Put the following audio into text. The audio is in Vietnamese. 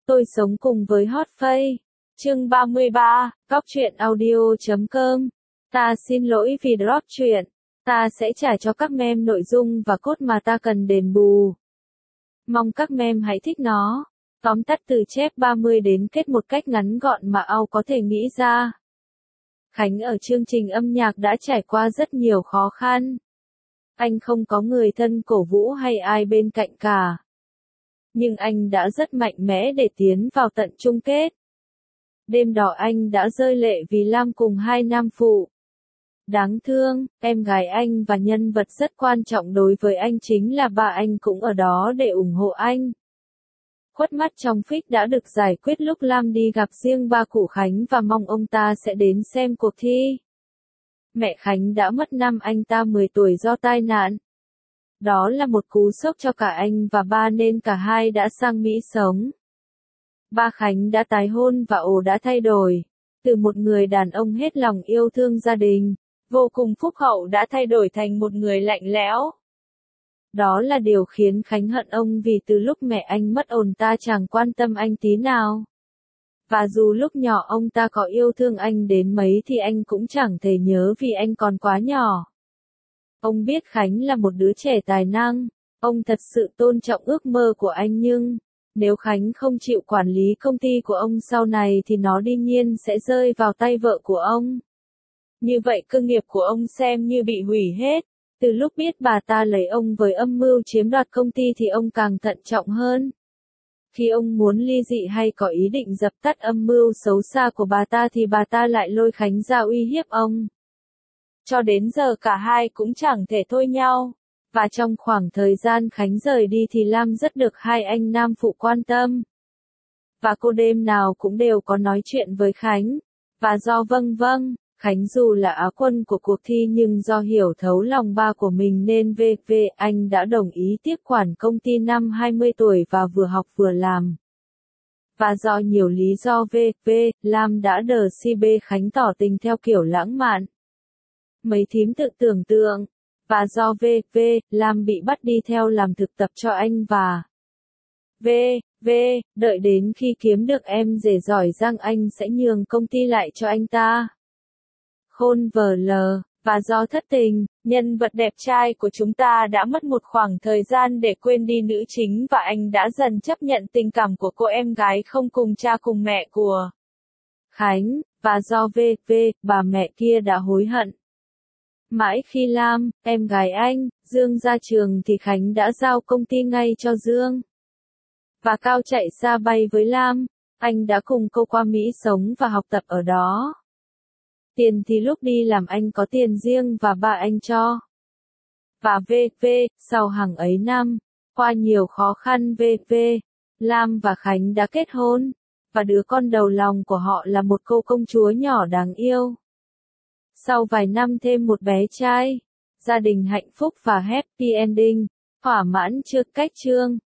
Tôi sống cùng với Hot Face. Chương 33, Góc truyện audio.com. Ta xin lỗi vì drop truyện. Ta sẽ trả cho các mem nội dung và code mà ta cần đền bù. Mong các mem hãy thích nó. Tóm tắt từ chép 30 đến kết một cách ngắn gọn mà ao có thể nghĩ ra. Khánh ở chương trình âm nhạc đã trải qua rất nhiều khó khăn. Anh không có người thân cổ vũ hay ai bên cạnh cả. Nhưng anh đã rất mạnh mẽ để tiến vào tận chung kết. Đêm đó anh đã rơi lệ vì Lam cùng hai nam phụ. Đáng thương, em gái anh và nhân vật rất quan trọng đối với anh chính là ba anh cũng ở đó để ủng hộ anh. Khuất mắt trong phích đã được giải quyết lúc Lam đi gặp riêng ba cụ Khánh và mong ông ta sẽ đến xem cuộc thi. Mẹ Khánh đã mất năm anh ta 10 tuổi do tai nạn. Đó là một cú sốc cho cả anh và ba nên cả hai đã sang Mỹ sống. Ba Khánh đã tái hôn và ồ đã thay đổi. Từ một người đàn ông hết lòng yêu thương gia đình, vô cùng phúc hậu đã thay đổi thành một người lạnh lẽo. Đó là điều khiến Khánh hận ông vì từ lúc mẹ anh mất ông ta chẳng quan tâm anh tí nào. Và dù lúc nhỏ ông ta có yêu thương anh đến mấy thì anh cũng chẳng thể nhớ vì anh còn quá nhỏ. Ông biết Khánh là một đứa trẻ tài năng, ông thật sự tôn trọng ước mơ của anh nhưng, nếu Khánh không chịu quản lý công ty của ông sau này thì nó đương nhiên sẽ rơi vào tay vợ của ông. Như vậy cơ nghiệp của ông xem như bị hủy hết. Từ lúc biết bà ta lấy ông với âm mưu chiếm đoạt công ty thì ông càng thận trọng hơn. Khi ông muốn ly dị hay có ý định dập tắt âm mưu xấu xa của bà ta thì bà ta lại lôi Khánh ra uy hiếp ông. Cho đến giờ cả hai cũng chẳng thể thôi nhau. Và trong khoảng thời gian Khánh rời đi thì Lam rất được hai anh nam phụ quan tâm. Và cô đêm nào cũng đều có nói chuyện với Khánh. Và do vâng, Khánh dù là Á quân của cuộc thi nhưng do hiểu thấu lòng ba của mình nên anh đã đồng ý tiếp quản công ty năm 20 tuổi và vừa học vừa làm. Và do nhiều lý do Lam đã đờ si bê Khánh tỏ tình theo kiểu lãng mạn. Mấy thím tự tưởng tượng. Và do Lam bị bắt đi theo làm thực tập cho anh và đợi đến khi kiếm được em rể giỏi giang anh sẽ nhường công ty lại cho anh ta. Khôn VL, và do thất tình, nhân vật đẹp trai của chúng ta đã mất một khoảng thời gian để quên đi nữ chính và anh đã dần chấp nhận tình cảm của cô em gái không cùng cha cùng mẹ của Khánh, và do bà mẹ kia đã hối hận. Mãi khi Lam, em gái anh, Dương ra trường thì Khánh đã giao công ty ngay cho Dương. Và Cao chạy xa bay với Lam, anh đã cùng cô qua Mỹ sống và học tập ở đó. Tiền thì lúc đi làm anh có tiền riêng và ba anh cho. Và sau hàng ấy năm, qua nhiều khó khăn Lam và Khánh đã kết hôn, và đứa con đầu lòng của họ là một cô công chúa nhỏ đáng yêu. Sau vài năm thêm một bé trai, gia đình hạnh phúc và happy ending, thỏa mãn chưa cách chương.